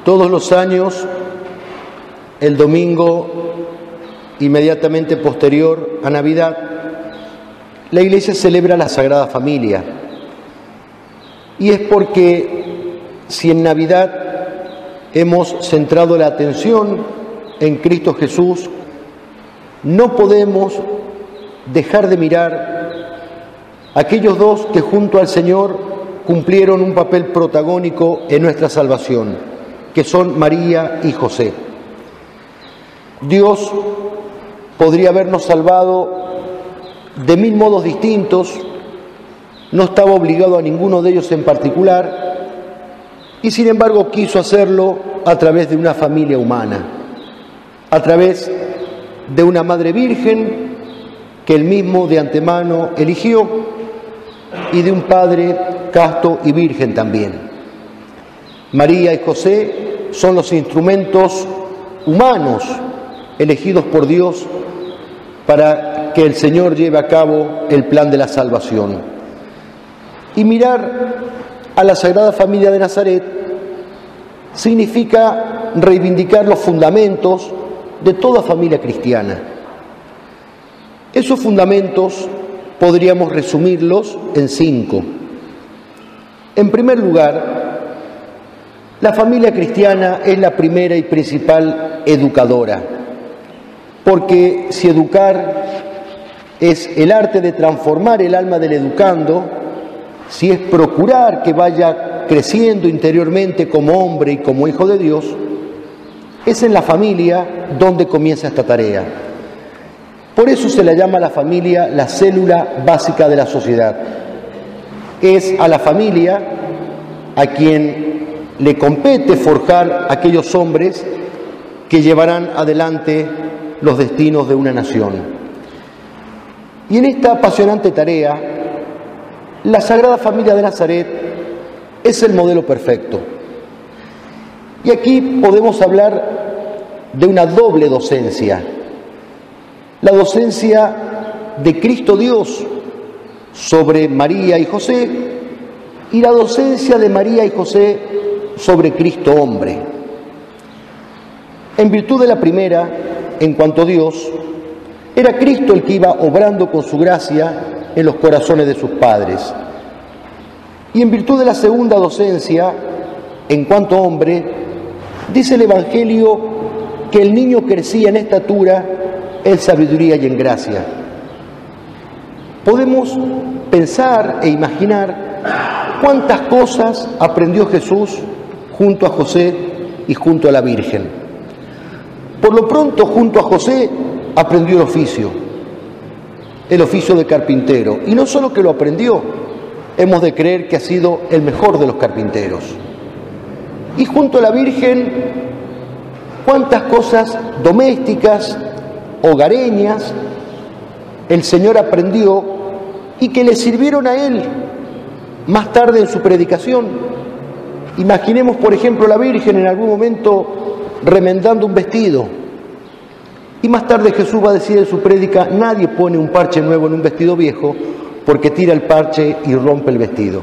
Todos los años, el domingo inmediatamente posterior a Navidad, la Iglesia celebra la Sagrada Familia. Y es porque si en Navidad hemos centrado la atención en Cristo Jesús, no podemos dejar de mirar a aquellos dos que junto al Señor cumplieron un papel protagónico en nuestra salvación, que son María y José. Dios podría habernos salvado de 1000 modos distintos, no estaba obligado a ninguno de ellos en particular, y sin embargo quiso hacerlo a través de una familia humana, a través de una Madre Virgen que Él mismo de antemano eligió y de un Padre casto y virgen también. María y José son los instrumentos humanos elegidos por Dios para que el Señor lleve a cabo el plan de la salvación. Y mirar a la Sagrada Familia de Nazaret significa reivindicar los fundamentos de toda familia cristiana. Esos fundamentos podríamos resumirlos en 5. En primer lugar, la familia cristiana es la primera y principal educadora, porque si educar es el arte de transformar el alma del educando, si es procurar que vaya creciendo interiormente como hombre y como hijo de Dios, es en la familia donde comienza esta tarea. Por eso se le llama a la familia la célula básica de la sociedad. Es a la familia a quien le compete forjar aquellos hombres que llevarán adelante los destinos de una nación. Y en esta apasionante tarea, la Sagrada Familia de Nazaret es el modelo perfecto. Y aquí podemos hablar de una doble docencia. La docencia de Cristo Dios sobre María y José y la docencia de María y José sobre Cristo hombre. En virtud de la primera, en cuanto a Dios, era Cristo el que iba obrando con su gracia en los corazones de sus padres. Y en virtud de la segunda docencia, en cuanto a hombre, dice el Evangelio que el niño crecía en estatura, en sabiduría y en gracia. Podemos pensar e imaginar cuántas cosas aprendió Jesús junto a José y junto a la Virgen. Por lo pronto, junto a José aprendió el oficio de carpintero. Y no solo que lo aprendió, hemos de creer que ha sido el mejor de los carpinteros. Y junto a la Virgen, cuántas cosas domésticas, hogareñas, el Señor aprendió y que le sirvieron a Él más tarde en su predicación. Imaginemos, por ejemplo, la Virgen en algún momento remendando un vestido. Y más tarde Jesús va a decir en su prédica: nadie pone un parche nuevo en un vestido viejo, porque tira el parche y rompe el vestido.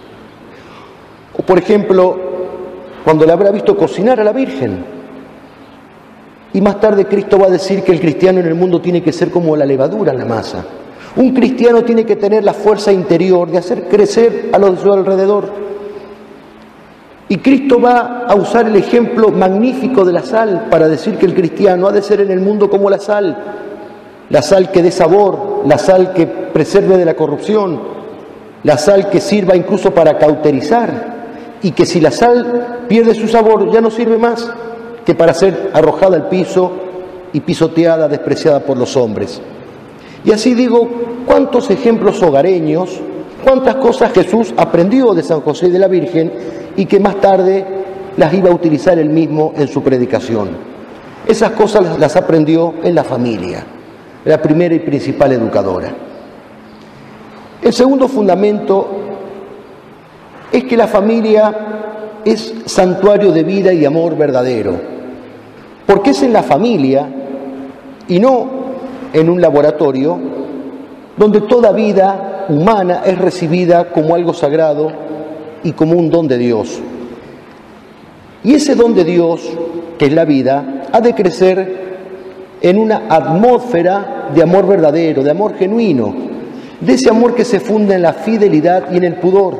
O por ejemplo, cuando le habrá visto cocinar a la Virgen. Y más tarde Cristo va a decir que el cristiano en el mundo tiene que ser como la levadura en la masa. Un cristiano tiene que tener la fuerza interior de hacer crecer a los de su alrededor. Y Cristo va a usar el ejemplo magnífico de la sal para decir que el cristiano ha de ser en el mundo como la sal que dé sabor, la sal que preserve de la corrupción, la sal que sirva incluso para cauterizar, y que si la sal pierde su sabor ya no sirve más que para ser arrojada al piso y pisoteada, despreciada por los hombres. Y así digo, cuántos ejemplos hogareños, cuántas cosas Jesús aprendió de San José y de la Virgen y que más tarde las iba a utilizar él mismo en su predicación. Esas cosas las aprendió en la familia, la primera y principal educadora. El segundo fundamento es que la familia es santuario de vida y amor verdadero, porque es en la familia y no en un laboratorio donde toda vida humana es recibida como algo sagrado y como un don de Dios. Y ese don de Dios, que es la vida, ha de crecer en una atmósfera de amor verdadero, de amor genuino, de ese amor que se funda en la fidelidad y en el pudor.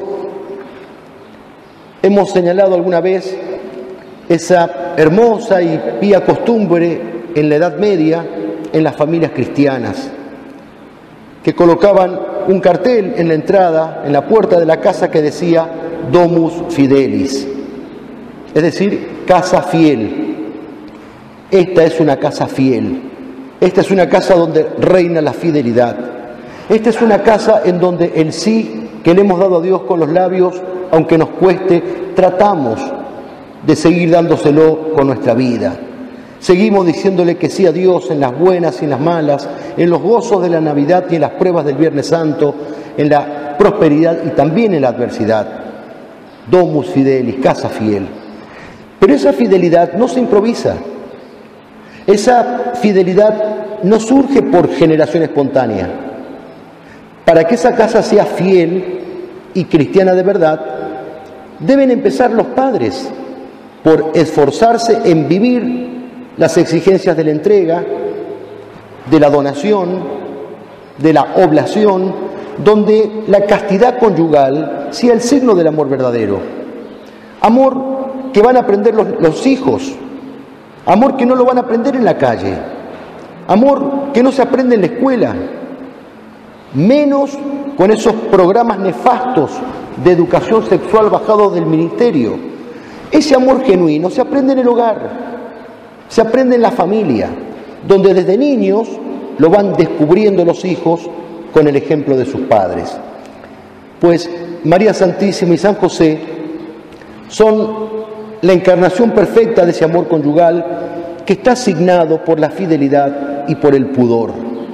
Hemos señalado alguna vez esa hermosa y pía costumbre en la Edad Media en las familias cristianas, que colocaban un cartel en la entrada, en la puerta de la casa, que decía Domus Fidelis, es decir, casa fiel. Esta es una casa fiel, esta es una casa donde reina la fidelidad, esta es una casa en donde el sí que le hemos dado a Dios con los labios, aunque nos cueste, tratamos de seguir dándoselo con nuestra vida. Seguimos diciéndole que sí a Dios en las buenas y en las malas, en los gozos de la Navidad y en las pruebas del Viernes Santo, en la prosperidad y también en la adversidad. Domus Fidelis, casa fiel. Pero esa fidelidad no se improvisa. Esa fidelidad no surge por generación espontánea. Para que esa casa sea fiel y cristiana de verdad, deben empezar los padres por esforzarse en vivir las exigencias de la entrega, de la donación, de la oblación, donde la castidad conyugal sea el signo del amor verdadero. Amor que van a aprender los hijos, amor que no lo van a aprender en la calle, amor que no se aprende en la escuela, menos con esos programas nefastos de educación sexual bajados del ministerio. Ese amor genuino se aprende en el hogar, se aprende en la familia, donde desde niños lo van descubriendo los hijos con el ejemplo de sus padres. Pues María Santísima y San José son la encarnación perfecta de ese amor conyugal que está asignado por la fidelidad y por el pudor.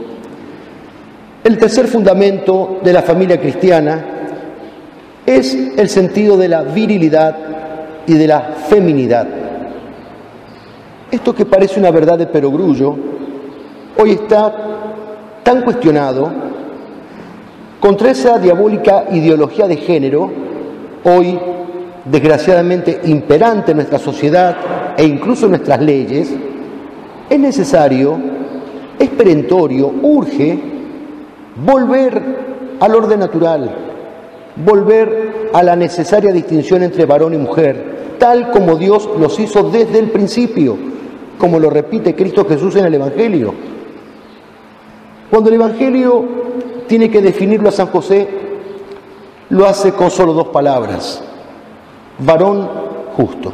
El tercer fundamento de la familia cristiana es el sentido de la virilidad y de la feminidad. Esto que parece una verdad de perogrullo, hoy está tan cuestionado. Contra esa diabólica ideología de género, hoy desgraciadamente imperante en nuestra sociedad e incluso en nuestras leyes, es necesario, es perentorio, urge volver al orden natural, volver a la necesaria distinción entre varón y mujer, tal como Dios los hizo desde el principio, como lo repite Cristo Jesús en el Evangelio. Cuando el Evangelio tiene que definirlo a San José, lo hace con solo dos palabras: varón justo.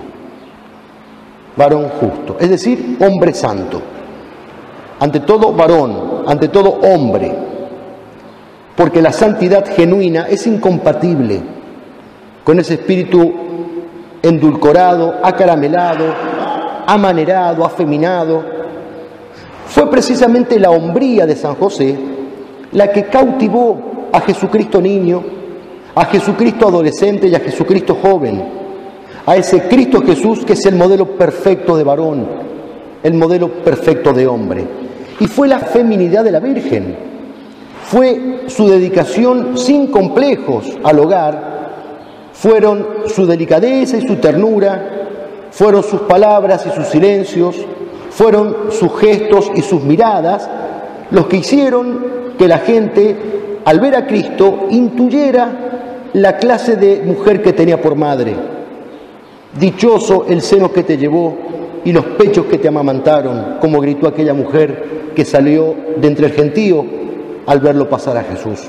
Varón justo, es decir, hombre santo. Ante todo varón, ante todo hombre, porque la santidad genuina es incompatible con ese espíritu endulcorado, acaramelado, amanerado, afeminado. Fue precisamente la hombría de San José la que cautivó a Jesucristo niño, a Jesucristo adolescente y a Jesucristo joven, a ese Cristo Jesús que es el modelo perfecto de varón, el modelo perfecto de hombre. Y fue la feminidad de la Virgen, fue su dedicación sin complejos al hogar, fueron su delicadeza y su ternura, fueron sus palabras y sus silencios, fueron sus gestos y sus miradas los que hicieron que la gente, al ver a Cristo, intuyera la clase de mujer que tenía por madre. Dichoso el seno que te llevó y los pechos que te amamantaron, como gritó aquella mujer que salió de entre el gentío al verlo pasar a Jesús.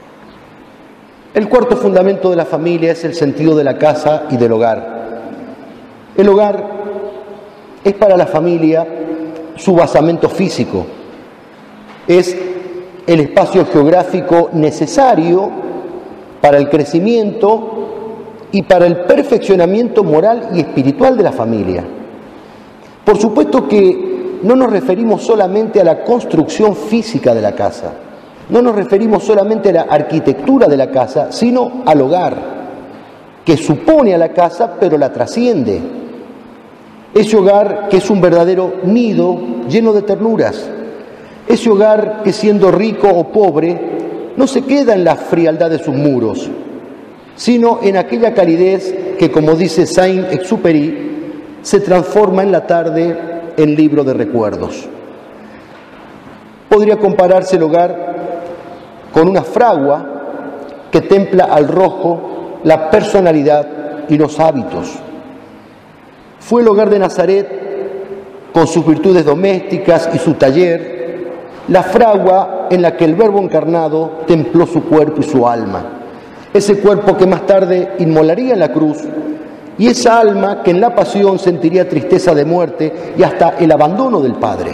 El cuarto fundamento de la familia es el sentido de la casa y del hogar. El hogar es para la familia su basamento físico, es el espacio geográfico necesario para el crecimiento y para el perfeccionamiento moral y espiritual de la familia. Por supuesto que no nos referimos solamente a la construcción física de la casa, no nos referimos solamente a la arquitectura de la casa, sino al hogar, que supone a la casa pero la trasciende. Ese hogar que es un verdadero nido lleno de ternuras, ese hogar que siendo rico o pobre no se queda en la frialdad de sus muros, sino en aquella calidez que, como dice Saint-Exupéry, se transforma en la tarde en libro de recuerdos. Podría compararse el hogar con una fragua que templa al rojo la personalidad y los hábitos. Fue el hogar de Nazaret, con sus virtudes domésticas y su taller, la fragua en la que el Verbo encarnado templó su cuerpo y su alma. Ese cuerpo que más tarde inmolaría en la cruz, y esa alma que en la pasión sentiría tristeza de muerte y hasta el abandono del Padre.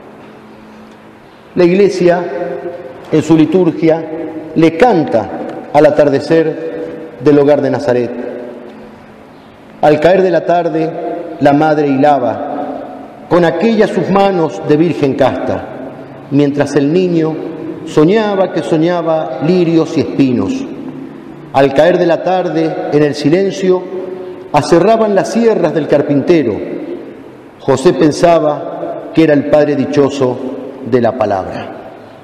La Iglesia, en su liturgia, le canta al atardecer del hogar de Nazaret. Al caer de la tarde, la madre hilaba con aquellas sus manos de virgen casta, mientras el niño soñaba que soñaba lirios y espinos. Al caer de la tarde, en el silencio, aserraban las sierras del carpintero. José pensaba que era el padre dichoso de la palabra.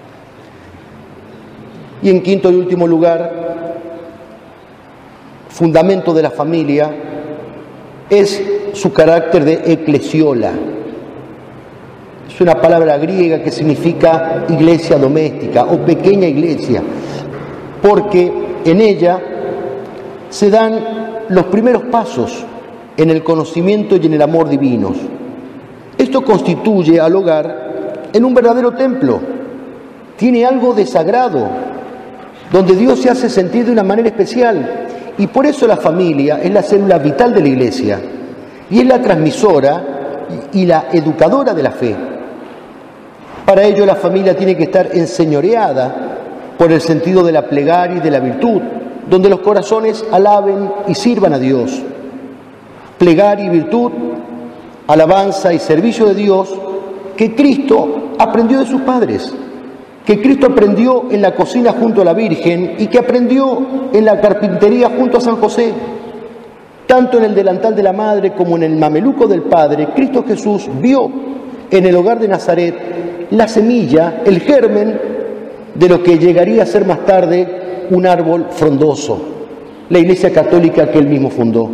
Y en quinto y último lugar, fundamento de la familia, es su carácter de eclesiola. Es una palabra griega que significa iglesia doméstica o pequeña iglesia, porque en ella se dan los primeros pasos en el conocimiento y en el amor divinos. Esto constituye al hogar en un verdadero templo. Tiene algo de sagrado, donde Dios se hace sentir de una manera especial. Y por eso la familia es la célula vital de la Iglesia y es la transmisora y la educadora de la fe. Para ello la familia tiene que estar enseñoreada por el sentido de la plegaria y de la virtud, donde los corazones alaben y sirvan a Dios. Plegaria y virtud, alabanza y servicio de Dios que Cristo aprendió de sus padres, que Cristo aprendió en la cocina junto a la Virgen y que aprendió en la carpintería junto a San José. Tanto en el delantal de la madre como en el mameluco del Padre, Cristo Jesús vio en el hogar de Nazaret la semilla, el germen de lo que llegaría a ser más tarde un árbol frondoso, la Iglesia Católica que él mismo fundó.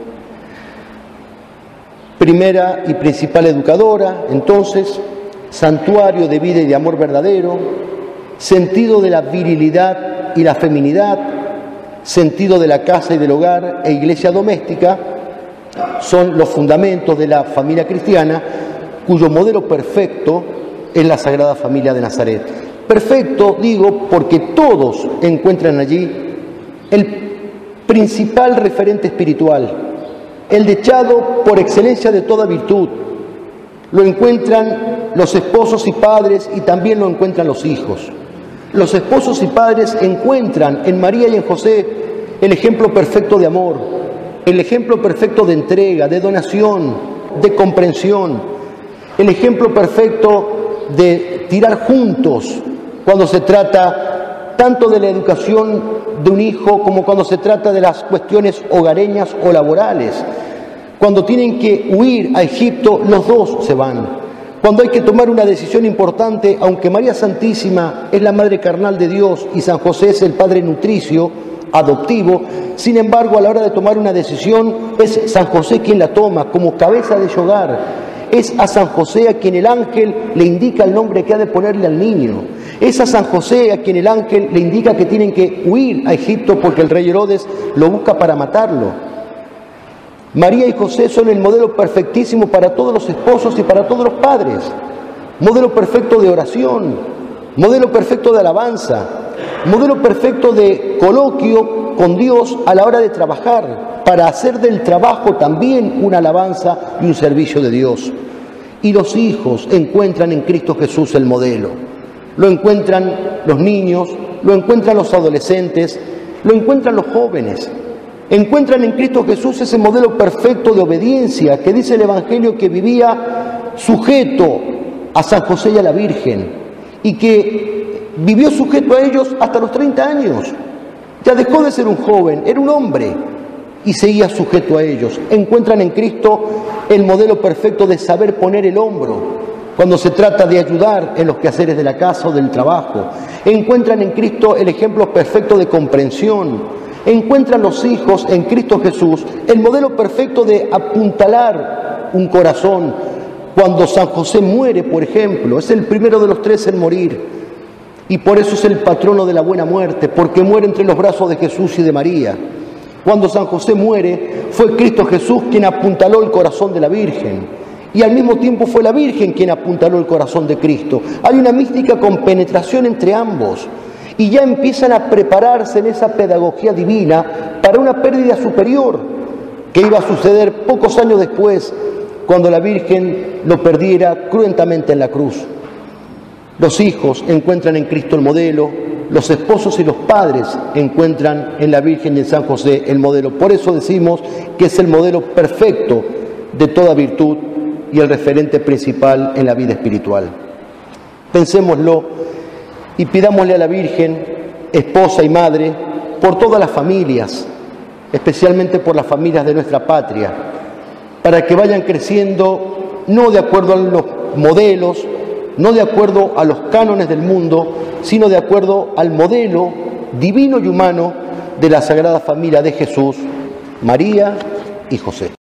Primera y principal educadora, entonces, santuario de vida y de amor verdadero, sentido de la virilidad y la feminidad, sentido de la casa y del hogar e iglesia doméstica, son los fundamentos de la familia cristiana, cuyo modelo perfecto es la Sagrada Familia de Nazaret. Perfecto, digo, porque todos encuentran allí el principal referente espiritual, el dechado por excelencia de toda virtud. Lo encuentran los esposos y padres y también lo encuentran los hijos. Los esposos y padres encuentran en María y en José el ejemplo perfecto de amor, el ejemplo perfecto de entrega, de donación, de comprensión, el ejemplo perfecto de tirar juntos cuando se trata tanto de la educación de un hijo como cuando se trata de las cuestiones hogareñas o laborales. Cuando tienen que huir a Egipto, los dos se van. Cuando hay que tomar una decisión importante, aunque María Santísima es la madre carnal de Dios y San José es el padre nutricio, adoptivo, sin embargo, a la hora de tomar una decisión, es San José quien la toma como cabeza de ese hogar. Es a San José a quien el ángel le indica el nombre que ha de ponerle al niño. Es a San José a quien el ángel le indica que tienen que huir a Egipto porque el rey Herodes lo busca para matarlo. María y José son el modelo perfectísimo para todos los esposos y para todos los padres. Modelo perfecto de oración, modelo perfecto de alabanza, modelo perfecto de coloquio con Dios a la hora de trabajar, para hacer del trabajo también una alabanza y un servicio de Dios. Y los hijos encuentran en Cristo Jesús el modelo. Lo encuentran los niños, lo encuentran los adolescentes, lo encuentran los jóvenes. Encuentran en Cristo Jesús ese modelo perfecto de obediencia que dice el Evangelio que vivía sujeto a San José y a la Virgen y que vivió sujeto a ellos hasta los 30 años. Ya dejó de ser un joven, era un hombre y seguía sujeto a ellos. Encuentran en Cristo el modelo perfecto de saber poner el hombro cuando se trata de ayudar en los quehaceres de la casa o del trabajo. Encuentran en Cristo el ejemplo perfecto de comprensión. Encuentran los hijos en Cristo Jesús el modelo perfecto de apuntalar un corazón. Cuando San José muere, por ejemplo, es el primero de los 3 en morir. Y por eso es el patrono de la buena muerte, porque muere entre los brazos de Jesús y de María. Cuando San José muere, fue Cristo Jesús quien apuntaló el corazón de la Virgen. Y al mismo tiempo fue la Virgen quien apuntaló el corazón de Cristo. Hay una mística compenetración entre ambos. Y ya empiezan a prepararse en esa pedagogía divina para una pérdida superior que iba a suceder pocos años después, cuando la Virgen lo perdiera cruentamente en la cruz. Los hijos encuentran en Cristo el modelo, los esposos y los padres encuentran en la Virgen y en San José el modelo. Por eso decimos que es el modelo perfecto de toda virtud y el referente principal en la vida espiritual. Pensémoslo y pidámosle a la Virgen, esposa y madre, por todas las familias, especialmente por las familias de nuestra patria, para que vayan creciendo no de acuerdo a los modelos, no de acuerdo a los cánones del mundo, sino de acuerdo al modelo divino y humano de la Sagrada Familia de Jesús, María y José.